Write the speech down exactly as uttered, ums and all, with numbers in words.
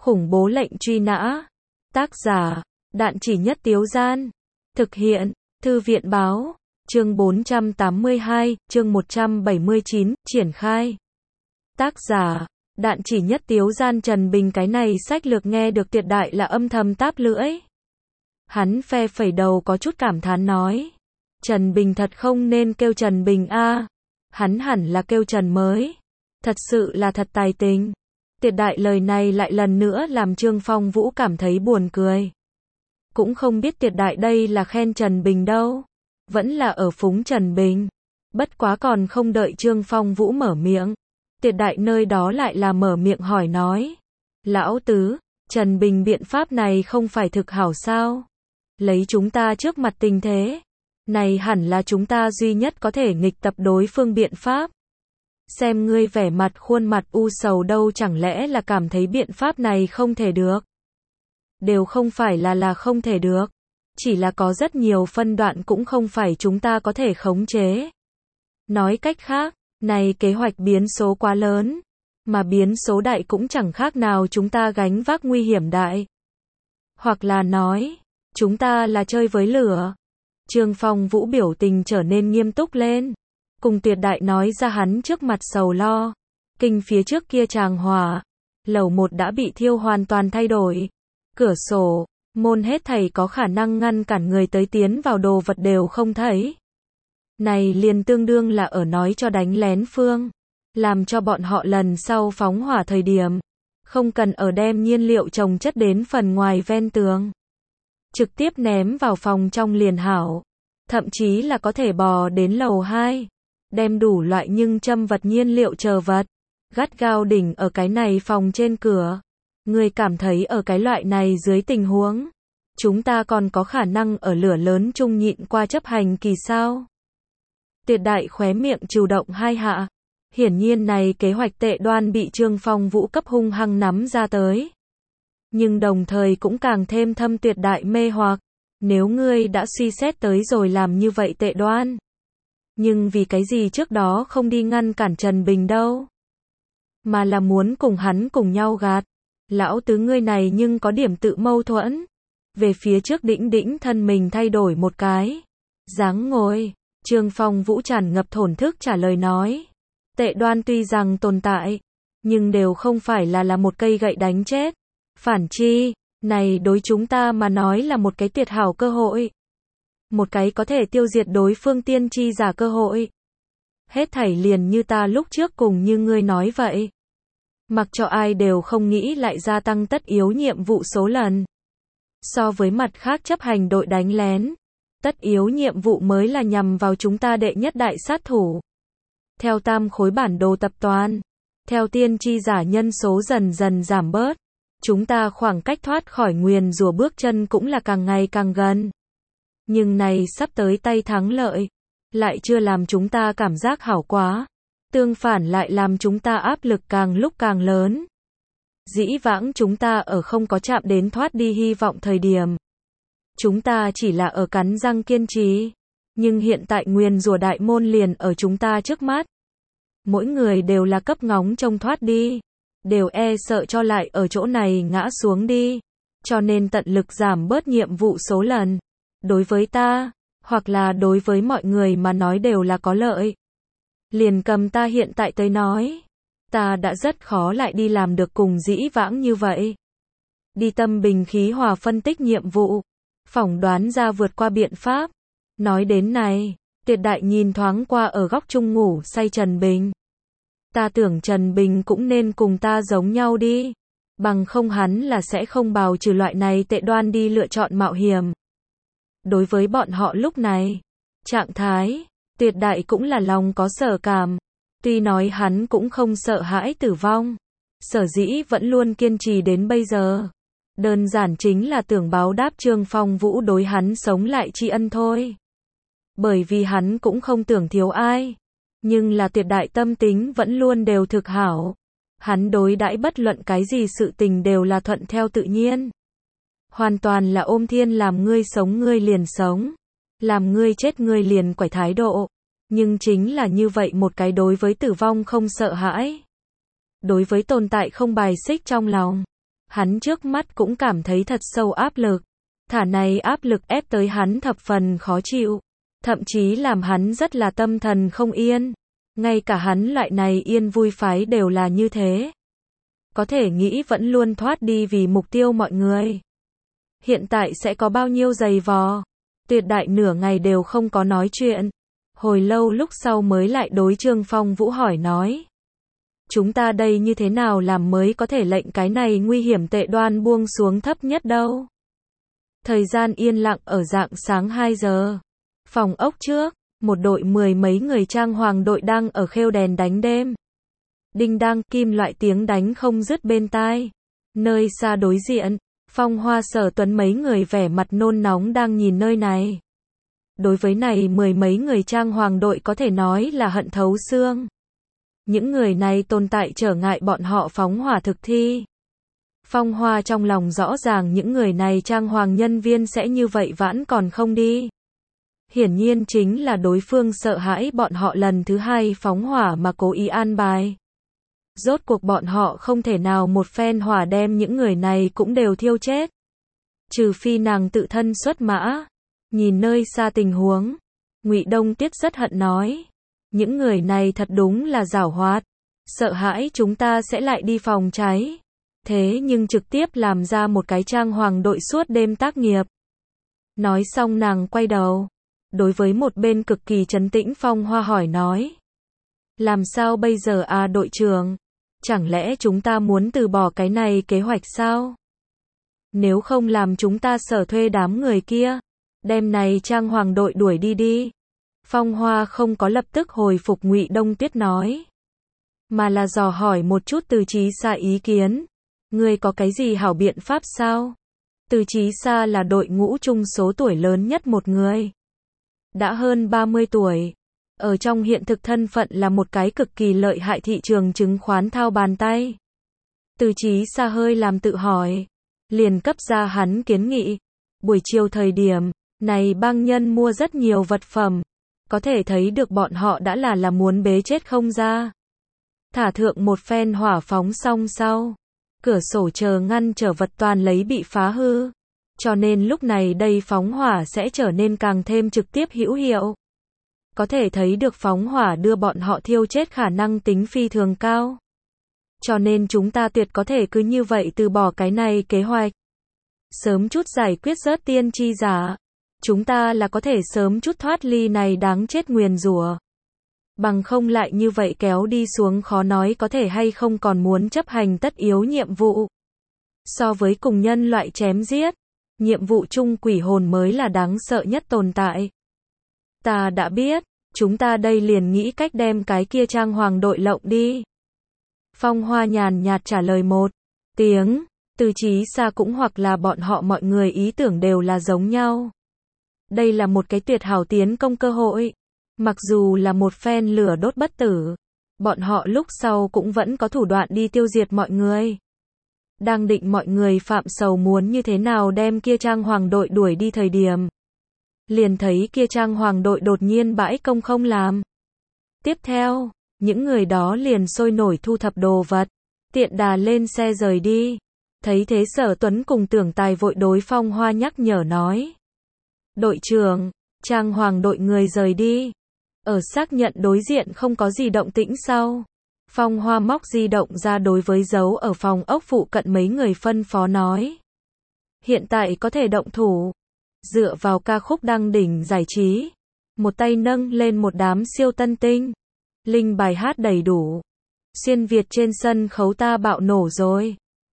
Khủng bố lệnh truy nã. Tác giả, Đạn Chỉ Nhất Tiếu Gian. Thực hiện, Thư viện báo. Chương bốn trăm tám mươi hai, chương một trăm bảy mươi chín, triển khai. Tác giả, Đạn Chỉ Nhất Tiếu Gian. Trần Bình cái này sách lược nghe được Tuyệt Đại là âm thầm táp lưỡi. Hắn phe phẩy đầu có chút cảm thán nói. Trần Bình thật không nên kêu Trần Bình a, hắn hẳn là kêu Trần mới. Thật sự là thật tài tình. Tuyệt Đại lời này lại lần nữa làm Trương Phong Vũ cảm thấy buồn cười. Cũng không biết Tuyệt Đại đây là khen Trần Bình đâu, vẫn là ở phúng Trần Bình. Bất quá còn không đợi Trương Phong Vũ mở miệng, Tuyệt Đại nơi đó lại là mở miệng hỏi nói. Lão tứ, Trần Bình biện pháp này không phải thực hảo sao? Lấy chúng ta trước mặt tình thế, này hẳn là chúng ta duy nhất có thể nghịch tập đối phương biện pháp. Xem ngươi vẻ mặt khuôn mặt u sầu đâu, chẳng lẽ là cảm thấy biện pháp này không thể được? Đều không phải là là không thể được, chỉ là có rất nhiều phân đoạn cũng không phải chúng ta có thể khống chế. Nói cách khác, này kế hoạch biến số quá lớn, mà biến số đại cũng chẳng khác nào chúng ta gánh vác nguy hiểm đại. Hoặc là nói, chúng ta là chơi với lửa. Trương Phong Vũ biểu tình trở nên nghiêm túc lên, cùng Tuyệt Đại nói ra hắn trước mặt sầu lo. Kinh phía trước kia tràng hỏa, lầu một đã bị thiêu hoàn toàn thay đổi. Cửa sổ, môn hết thảy có khả năng ngăn cản người tới tiến vào đồ vật đều không thấy. Này liền tương đương là ở nói cho đánh lén phương, làm cho bọn họ lần sau phóng hỏa thời điểm, không cần ở đem nhiên liệu chồng chất đến phần ngoài ven tường, trực tiếp ném vào phòng trong liền hảo. Thậm chí là có thể bò đến lầu hai, đem đủ loại nhưng châm vật nhiên liệu chờ vật, gắt gao đỉnh ở cái này phòng trên cửa. Người cảm thấy ở cái loại này dưới tình huống, chúng ta còn có khả năng ở lửa lớn chung nhịn qua chấp hành kỳ sao? Tuyệt Đại khóe miệng trừ động hai hạ. Hiển nhiên này kế hoạch tệ đoan bị Trương Phong Vũ cấp hung hăng nắm ra tới. Nhưng đồng thời cũng càng thêm thâm Tuyệt Đại mê hoặc. Nếu ngươi đã suy xét tới rồi làm như vậy tệ đoan, nhưng vì cái gì trước đó không đi ngăn cản Trần Bình đâu, mà là muốn cùng hắn cùng nhau gạt. Lão tứ ngươi này nhưng có điểm tự mâu thuẫn. Về phía trước đĩnh đĩnh thân mình thay đổi một cái dáng ngồi. Trương Phong Vũ tràn ngập thổn thức trả lời nói. Tệ đoan tuy rằng tồn tại, nhưng đều không phải là là một cây gậy đánh chết. Phản chi, này đối chúng ta mà nói là một cái tuyệt hảo cơ hội. Một cái có thể tiêu diệt đối phương tiên tri giả cơ hội. Hết thảy liền như ta lúc trước cùng như ngươi nói vậy. Mặc cho ai đều không nghĩ lại gia tăng tất yếu nhiệm vụ số lần. So với mặt khác chấp hành đội đánh lén, tất yếu nhiệm vụ mới là nhằm vào chúng ta đệ nhất đại sát thủ. Theo tam khối bản đồ tập toàn, theo tiên tri giả nhân số dần dần giảm bớt, chúng ta khoảng cách thoát khỏi nguyền rủa bước chân cũng là càng ngày càng gần. Nhưng này sắp tới tay thắng lợi, lại chưa làm chúng ta cảm giác hảo quá. Tương phản lại làm chúng ta áp lực càng lúc càng lớn. Dĩ vãng chúng ta ở không có chạm đến thoát đi hy vọng thời điểm, chúng ta chỉ là ở cắn răng kiên trì. Nhưng hiện tại nguyền rủa đại môn liền ở chúng ta trước mắt. Mỗi người đều là cấp ngóng trông thoát đi, đều e sợ cho lại ở chỗ này ngã xuống đi. Cho nên tận lực giảm bớt nhiệm vụ số lần. Đối với ta, hoặc là đối với mọi người mà nói đều là có lợi. Liền cầm ta hiện tại tới nói, ta đã rất khó lại đi làm được cùng dĩ vãng như vậy. Đi tâm bình khí hòa phân tích nhiệm vụ, phỏng đoán ra vượt qua biện pháp. Nói đến này, Tuyệt Đại nhìn thoáng qua ở góc chung ngủ say Trần Bình. Ta tưởng Trần Bình cũng nên cùng ta giống nhau đi, bằng không hắn là sẽ không bào trừ loại này tệ đoan đi lựa chọn mạo hiểm. Đối với bọn họ lúc này, trạng thái, Tuyệt Đại cũng là lòng có sở cảm. Tuy nói hắn cũng không sợ hãi tử vong, sở dĩ vẫn luôn kiên trì đến bây giờ, đơn giản chính là tưởng báo đáp Trương Phong Vũ đối hắn sống lại tri ân thôi. Bởi vì hắn cũng không tưởng thiếu ai, nhưng là Tuyệt Đại tâm tính vẫn luôn đều thực hảo. Hắn đối đãi bất luận cái gì sự tình đều là thuận theo tự nhiên. Hoàn toàn là ôm thiên làm ngươi sống ngươi liền sống, làm ngươi chết ngươi liền quải thái độ. Nhưng chính là như vậy một cái đối với tử vong không sợ hãi, đối với tồn tại không bài xích trong lòng, Hắn trước mắt cũng cảm thấy thật sâu áp lực. Thả này áp lực ép tới hắn thập phần khó chịu. Thậm chí làm hắn rất là tâm thần không yên. Ngay cả hắn loại này yên vui phái đều là như thế. Có thể nghĩ vẫn luôn thoát đi vì mục tiêu mọi người. Hiện tại sẽ có bao nhiêu giày vò. Tuyệt đại nửa ngày đều không có nói chuyện. Hồi lâu lúc sau mới lại đối Trương Phong Vũ hỏi nói. Chúng ta đây như thế nào làm mới có thể lệnh cái này nguy hiểm tệ đoan buông xuống thấp nhất đâu. Thời gian yên lặng ở rạng sáng hai giờ. Phòng ốc trước, một đội mười mấy người trang hoàng đội đang ở khêu đèn đánh đêm. Đinh đang kim loại tiếng đánh không dứt bên tai. Nơi xa đối diện, Phong Hoa Sở Tuấn mấy người vẻ mặt nôn nóng đang nhìn nơi này. Đối với này mười mấy người trang hoàng đội có thể nói là hận thấu xương. Những người này tồn tại trở ngại bọn họ phóng hỏa thực thi. Phong Hoa trong lòng rõ ràng những người này trang hoàng nhân viên sẽ như vậy vãn còn không đi. Hiển nhiên chính là đối phương sợ hãi bọn họ lần thứ hai phóng hỏa mà cố ý an bài. Rốt cuộc bọn họ không thể nào một phen hỏa đem những người này cũng đều thiêu chết. Trừ phi nàng tự thân xuất mã. Nhìn nơi xa tình huống, Ngụy Đông Tiết rất hận nói. Những người này thật đúng là giảo hoạt. Sợ hãi chúng ta sẽ lại đi phòng cháy. Thế nhưng trực tiếp làm ra một cái trang hoàng đội suốt đêm tác nghiệp. Nói xong nàng quay đầu. Đối với một bên cực kỳ trấn tĩnh Phong Hoa hỏi nói. Làm sao bây giờ à đội trưởng? Chẳng lẽ chúng ta muốn từ bỏ cái này kế hoạch sao? Nếu không làm chúng ta sở thuê đám người kia. Đem này trang hoàng đội đuổi đi đi. Phong Hoa không có lập tức hồi phục Ngụy Đông Tiết nói. Mà là dò hỏi một chút Từ Chí Sa ý kiến. Ngươi có cái gì hảo biện pháp sao? Từ Chí Sa là đội ngũ chung số tuổi lớn nhất một người. Đã hơn ba mươi tuổi. Ở trong hiện thực thân phận là một cái cực kỳ lợi hại thị trường chứng khoán thao bàn tay. Từ Chí Sa hơi làm tự hỏi. Liền cấp ra hắn kiến nghị. Buổi chiều thời điểm, này bang nhân mua rất nhiều vật phẩm. Có thể thấy được bọn họ đã là là muốn bế chết không ra. Thả thượng một phen hỏa phóng xong sau. Cửa sổ chờ ngăn trở vật toàn lấy bị phá hư. Cho nên lúc này đây phóng hỏa sẽ trở nên càng thêm trực tiếp hữu hiệu. Có thể thấy được phóng hỏa đưa bọn họ thiêu chết khả năng tính phi thường cao. Cho nên chúng ta tuyệt có thể cứ như vậy từ bỏ cái này kế hoạch. Sớm chút giải quyết rớt tiên tri giả. Chúng ta là có thể sớm chút thoát ly này đáng chết nguyền rủa. Bằng không lại như vậy kéo đi xuống khó nói có thể hay không còn muốn chấp hành tất yếu nhiệm vụ. So với cùng nhân loại chém giết, nhiệm vụ chung quỷ hồn mới là đáng sợ nhất tồn tại. Ta đã biết, chúng ta đây liền nghĩ cách đem cái kia trang hoàng đội lộng đi. Phong Hoa nhàn nhạt trả lời một tiếng, Từ Chí Sa cũng hoặc là bọn họ mọi người ý tưởng đều là giống nhau. Đây là một cái tuyệt hảo tiến công cơ hội. Mặc dù là một phen lửa đốt bất tử, bọn họ lúc sau cũng vẫn có thủ đoạn đi tiêu diệt mọi người. Đang định mọi người phạm sầu muốn như thế nào đem kia trang hoàng đội đuổi đi thời điểm. Liền thấy kia trang hoàng đội đột nhiên bãi công không làm. Tiếp theo, những người đó liền sôi nổi thu thập đồ vật, tiện đà lên xe rời đi. Thấy thế Sở Tuấn cùng Tưởng Tài vội đối Phong Hoa nhắc nhở nói. Đội trưởng, trang hoàng đội người rời đi. Ở xác nhận đối diện không có gì động tĩnh sau. Phong Hoa móc di động ra đối với dấu ở phòng ốc phụ cận mấy người phân phó nói. Hiện tại có thể động thủ. Dựa vào ca khúc đăng đỉnh giải trí. Một tay nâng lên một đám siêu tân tinh. Linh bài hát đầy đủ. Xuyên Việt trên sân khấu ta bạo nổ rồi.